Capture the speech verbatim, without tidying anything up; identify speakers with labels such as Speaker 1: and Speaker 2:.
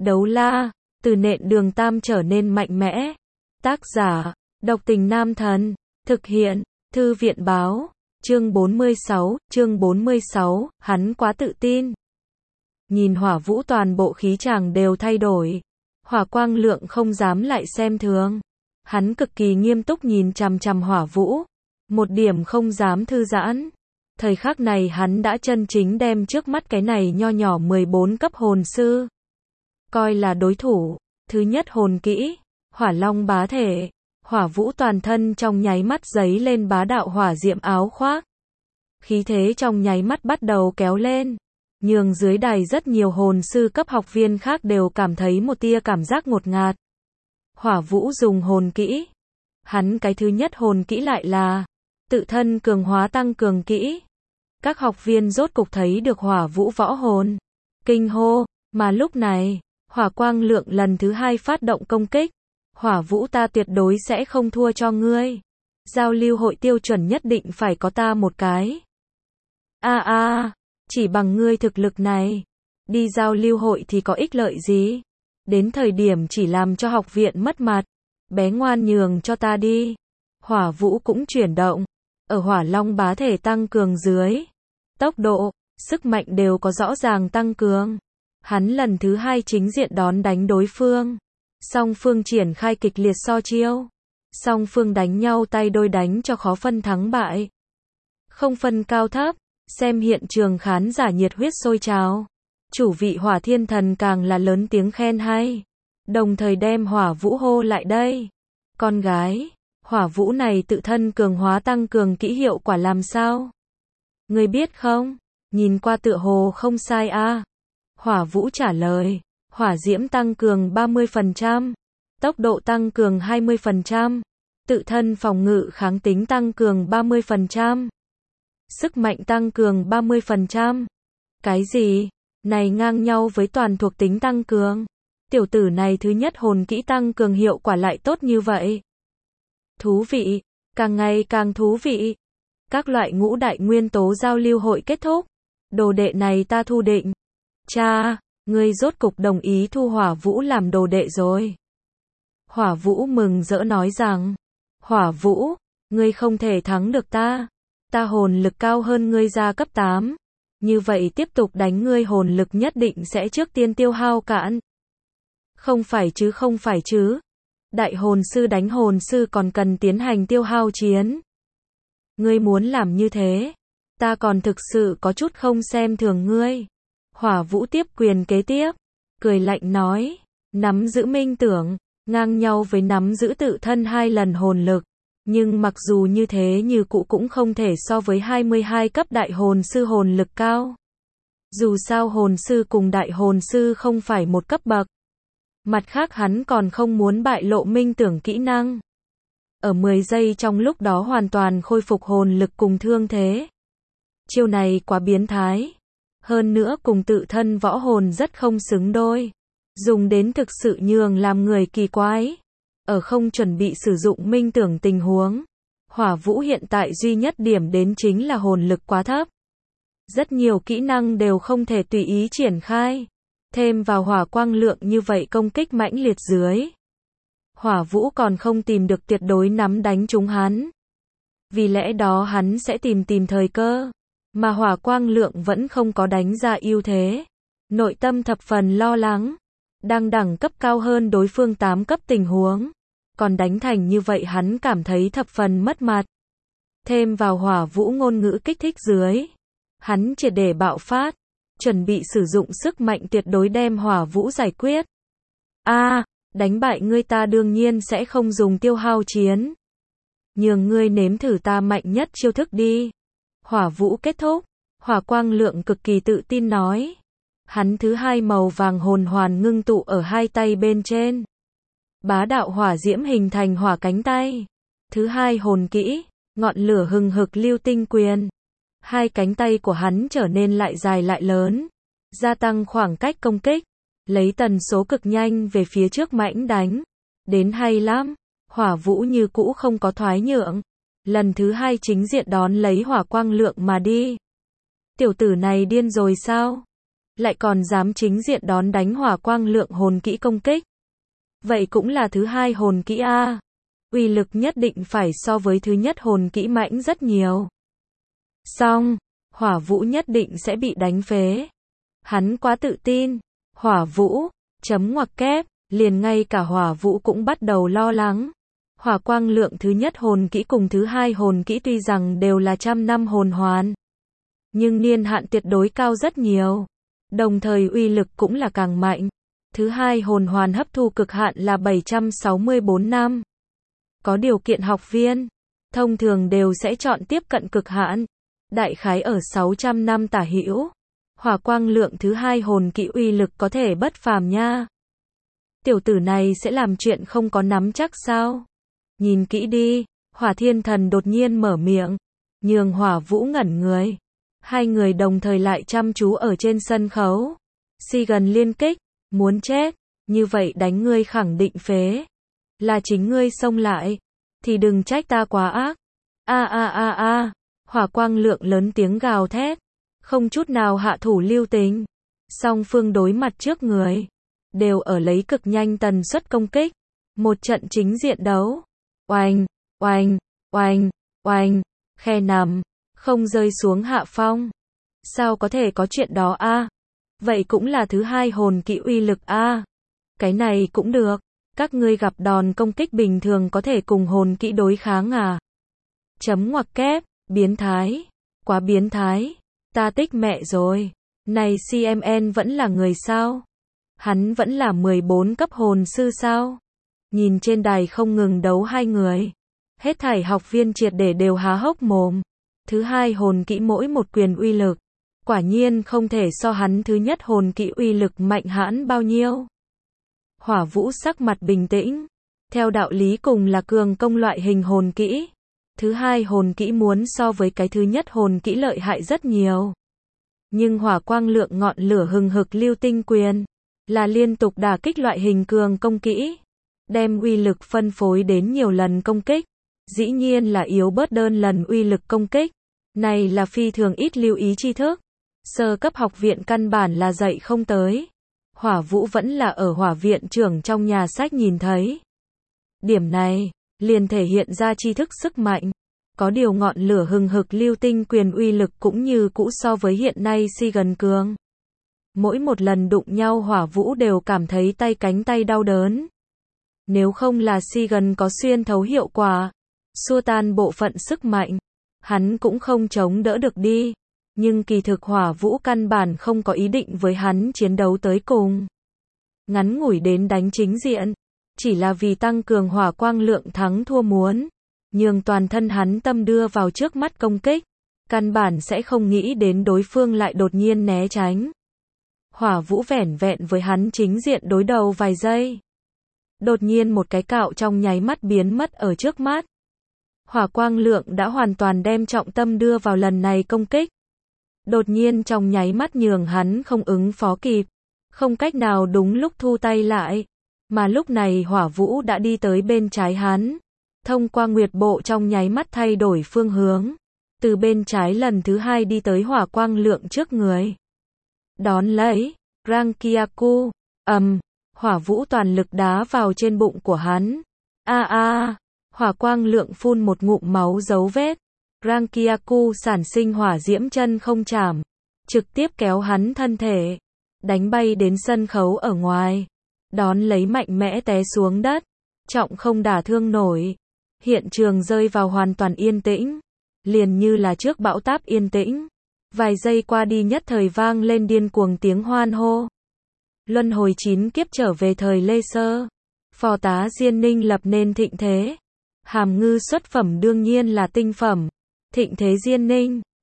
Speaker 1: Đấu la, từ nện đường tam trở nên mạnh mẽ. Tác giả, độc tình nam thần. Thực hiện, thư viện báo. Chương bốn mươi sáu, chương bốn mươi sáu, hắn quá tự tin. Nhìn Hỏa Vũ toàn bộ khí chàng đều thay đổi. Hỏa Quang Lượng không dám lại xem thường. Hắn cực kỳ nghiêm túc nhìn chằm chằm Hỏa Vũ. Một điểm không dám thư giãn. Thời khắc này hắn đã chân chính đem trước mắt cái này nho nhỏ mười bốn cấp hồn sư coi là đối thủ. Thứ nhất hồn kỹ, Hỏa Long bá thể. Hỏa Vũ toàn thân trong nháy mắt giấy lên bá đạo hỏa diệm áo khoác. Khí thế trong nháy mắt bắt đầu kéo lên. Nhường dưới đài rất nhiều hồn sư cấp học viên khác đều cảm thấy một tia cảm giác ngột ngạt. Hỏa Vũ dùng hồn kỹ. Hắn cái thứ nhất hồn kỹ lại là tự thân cường hóa tăng cường kỹ. Các học viên rốt cục thấy được Hỏa Vũ võ hồn. Kinh hô, mà lúc này, Hỏa Quang Lượng lần thứ hai phát động công kích. Hỏa Vũ ta tuyệt đối sẽ không thua cho ngươi. Giao lưu hội tiêu chuẩn nhất định phải có ta một cái. A a, chỉ bằng ngươi thực lực này, đi giao lưu hội thì có ích lợi gì? Đến thời điểm chỉ làm cho học viện mất mặt. Bé ngoan nhường cho ta đi. Hỏa Vũ cũng chuyển động. Ở Hỏa Long bá thể tăng cường dưới, tốc độ, sức mạnh đều có rõ ràng tăng cường. Hắn lần thứ hai chính diện đón đánh đối phương. Song phương triển khai kịch liệt so chiêu. Song phương đánh nhau tay đôi đánh cho khó phân thắng bại. Không phân cao thấp, xem hiện trường khán giả nhiệt huyết sôi trào. Chủ vị Hỏa Thiên Thần càng là lớn tiếng khen hay. Đồng thời đem Hỏa Vũ hô lại đây. Con gái, Hỏa Vũ này tự thân cường hóa tăng cường kỹ hiệu quả làm sao? Ngươi biết không? Nhìn qua tựa hồ không sai a. À? Hỏa Vũ trả lời. Hỏa diễm tăng cường ba mươi phần trăm, tốc độ tăng cường hai mươi phần trăm, tự thân phòng ngự kháng tính tăng cường ba mươi phần trăm, sức mạnh tăng cường ba mươi phần trăm. Cái gì? Này ngang nhau với toàn thuộc tính tăng cường. Tiểu tử này thứ nhất hồn kỹ tăng cường hiệu quả lại tốt như vậy. Thú vị, càng ngày càng thú vị. Các loại ngũ đại nguyên tố giao lưu hội kết thúc. Đồ đệ này ta thu định. Cha, ngươi rốt cục đồng ý thu Hỏa Vũ làm đồ đệ rồi. Hỏa Vũ mừng rỡ nói rằng, Hỏa Vũ, ngươi không thể thắng được ta. Ta hồn lực cao hơn ngươi ra cấp tám. Như vậy tiếp tục đánh ngươi hồn lực nhất định sẽ trước tiên tiêu hao cạn. Không phải chứ không phải chứ. Đại hồn sư đánh hồn sư còn cần tiến hành tiêu hao chiến. Ngươi muốn làm như thế, ta còn thực sự có chút không xem thường ngươi. Hỏa Vũ tiếp quyền kế tiếp, cười lạnh nói, nắm giữ minh tưởng, ngang nhau với nắm giữ tự thân hai lần hồn lực. Nhưng mặc dù như thế như cũ cũng không thể so với hai mươi hai cấp đại hồn sư hồn lực cao. Dù sao hồn sư cùng đại hồn sư không phải một cấp bậc. Mặt khác hắn còn không muốn bại lộ minh tưởng kỹ năng. Ở mười giây trong lúc đó hoàn toàn khôi phục hồn lực cùng thương thế. Chiêu này quá biến thái. Hơn nữa cùng tự thân võ hồn rất không xứng đôi. Dùng đến thực sự nhường làm người kỳ quái. Ở không chuẩn bị sử dụng minh tưởng tình huống. Hỏa Vũ hiện tại duy nhất điểm đến chính là hồn lực quá thấp. Rất nhiều kỹ năng đều không thể tùy ý triển khai. Thêm vào Hỏa Quang Lượng như vậy công kích mãnh liệt dưới. Hỏa Vũ còn không tìm được tuyệt đối nắm đánh trúng hắn. Vì lẽ đó hắn sẽ tìm tìm thời cơ. Mà Hỏa Quang Lượng vẫn không có đánh ra ưu thế. Nội tâm thập phần lo lắng. Đang đẳng cấp cao hơn đối phương tám cấp tình huống. Còn đánh thành như vậy hắn cảm thấy thập phần mất mặt. Thêm vào Hỏa Vũ ngôn ngữ kích thích dưới. Hắn triệt để bạo phát. Chuẩn bị sử dụng sức mạnh tuyệt đối đem Hỏa Vũ giải quyết. A, à, đánh bại ngươi ta đương nhiên sẽ không dùng tiêu hao chiến. Nhường ngươi nếm thử ta mạnh nhất chiêu thức đi. Hỏa Vũ kết thúc. Hỏa Quang Lượng cực kỳ tự tin nói. Hắn thứ hai màu vàng hồn hoàn ngưng tụ ở hai tay bên trên. Bá đạo hỏa diễm hình thành hỏa cánh tay. Thứ hai hồn kỹ, ngọn lửa hừng hực lưu tinh quyền. Hai cánh tay của hắn trở nên lại dài lại lớn. Gia tăng khoảng cách công kích. Lấy tần số cực nhanh về phía trước mãnh đánh. Đến hay lắm. Hỏa Vũ như cũ không có thoái nhượng. Lần thứ hai chính diện đón lấy Hỏa Quang Lượng mà đi. Tiểu tử này điên rồi sao? lại còn dám chính diện đón đánh hỏa quang lượng hồn kỹ công kích. Vậy cũng là thứ hai hồn kỹ a. Uy lực nhất định phải so với thứ nhất hồn kỹ mạnh rất nhiều. Xong, Hỏa Vũ nhất định sẽ bị đánh phế. Hắn quá tự tin. Hỏa Vũ, chấm ngoặc kép, liền ngay cả Hỏa Vũ cũng bắt đầu lo lắng. Hỏa quang lượng thứ nhất hồn kỹ cùng thứ hai hồn kỹ tuy rằng đều là trăm năm hồn hoàn, nhưng niên hạn tuyệt đối cao rất nhiều. Đồng thời uy lực cũng là càng mạnh. Thứ hai hồn hoàn hấp thu cực hạn là bảy trăm sáu mươi bốn năm. Có điều kiện học viên, thông thường đều sẽ chọn tiếp cận cực hạn. Đại khái ở sáu trăm năm tả hữu. Hỏa quang lượng thứ hai hồn kỹ uy lực có thể bất phàm nha. Tiểu tử này sẽ làm chuyện không có nắm chắc sao? Nhìn kỹ đi, Hỏa Thiên Thần đột nhiên mở miệng, nhường Hỏa Vũ ngẩn người. Hai người đồng thời lại chăm chú ở trên sân khấu. Si gần liên kích, muốn chết, như vậy đánh ngươi khẳng định phế. Là chính ngươi xông lại, thì đừng trách ta quá ác. A a a a, Hỏa quang lượng lớn tiếng gào thét, không chút nào hạ thủ lưu tình. Song phương đối mặt trước người, đều ở lấy cực nhanh tần suất công kích. Một trận chính diện đấu. Oanh, oanh, oanh, oanh, khe nằm, không rơi xuống hạ phong. Sao có thể có chuyện đó a? Vậy cũng là thứ hai hồn kỹ uy lực a. Cái này cũng được. Các ngươi gặp đòn công kích bình thường có thể cùng hồn kỹ đối kháng à? Chấm ngoặc kép, biến thái. Quá biến thái. Ta tích mẹ rồi. Này xê em en vẫn là người sao? Hắn vẫn là mười bốn cấp hồn sư sao? Nhìn trên đài không ngừng đấu hai người. Hết thảy học viên triệt để đều há hốc mồm. Thứ hai hồn kỹ mỗi một quyền uy lực. Quả nhiên không thể so hắn thứ nhất hồn kỹ uy lực mạnh hãn bao nhiêu. Hỏa Vũ sắc mặt bình tĩnh. Theo đạo lý cùng là cường công loại hình hồn kỹ. Thứ hai hồn kỹ muốn so với cái thứ nhất hồn kỹ lợi hại rất nhiều. Nhưng hỏa quang lượng ngọn lửa hừng hực lưu tinh quyền là liên tục đả kích loại hình cường công kỹ. Đem uy lực phân phối đến nhiều lần công kích. Dĩ nhiên là yếu bớt đơn lần uy lực công kích. Này là phi thường ít lưu ý tri thức. Sơ cấp học viện căn bản là dạy không tới. Hỏa Vũ vẫn là ở hỏa viện trưởng trong nhà sách nhìn thấy. Điểm này, liền thể hiện ra tri thức sức mạnh. Có điều ngọn lửa hừng hực lưu tinh quyền uy lực cũng như cũ so với hiện nay si gần cường. Mỗi một lần đụng nhau Hỏa Vũ đều cảm thấy tay cánh tay đau đớn. Nếu không là si gần có xuyên thấu hiệu quả, xua tan bộ phận sức mạnh, hắn cũng không chống đỡ được đi. Nhưng kỳ thực Hỏa Vũ căn bản không có ý định với hắn chiến đấu tới cùng. Ngắn ngủi đến đánh chính diện, chỉ là vì tăng cường hỏa quang lượng thắng thua muốn, nhường toàn thân hắn tâm đưa vào trước mắt công kích, căn bản sẽ không nghĩ đến đối phương lại đột nhiên né tránh. Hỏa Vũ vẻn vẹn với hắn chính diện đối đầu vài giây. Đột nhiên một cái cạo trong nháy mắt biến mất ở trước mắt. Hỏa quang lượng đã hoàn toàn đem trọng tâm đưa vào lần này công kích. Đột nhiên trong nháy mắt nhường hắn không ứng phó kịp, không cách nào đúng lúc thu tay lại. Mà lúc này Hỏa Vũ đã đi tới bên trái hắn. Thông qua nguyệt bộ trong nháy mắt thay đổi phương hướng. Từ bên trái lần thứ hai đi tới hỏa quang lượng trước người. Đón lấy, Rankiaku, ầm, Hỏa Vũ toàn lực đá vào trên bụng của hắn. A a, hỏa quang lượng phun một ngụm máu dấu vết. Rankiaku sản sinh hỏa diễm chân không chạm, trực tiếp kéo hắn thân thể, đánh bay đến sân khấu ở ngoài. Đón lấy mạnh mẽ té xuống đất, trọng không đả thương nổi. Hiện trường rơi vào hoàn toàn yên tĩnh, liền như là trước bão táp yên tĩnh. Vài giây qua đi nhất thời vang lên điên cuồng tiếng hoan hô. Luân hồi chín kiếp trở về thời Lê Sơ. Phò tá Diên Ninh lập nên thịnh thế. Hàm ngư xuất phẩm đương nhiên là tinh phẩm. Thịnh thế Diên Ninh.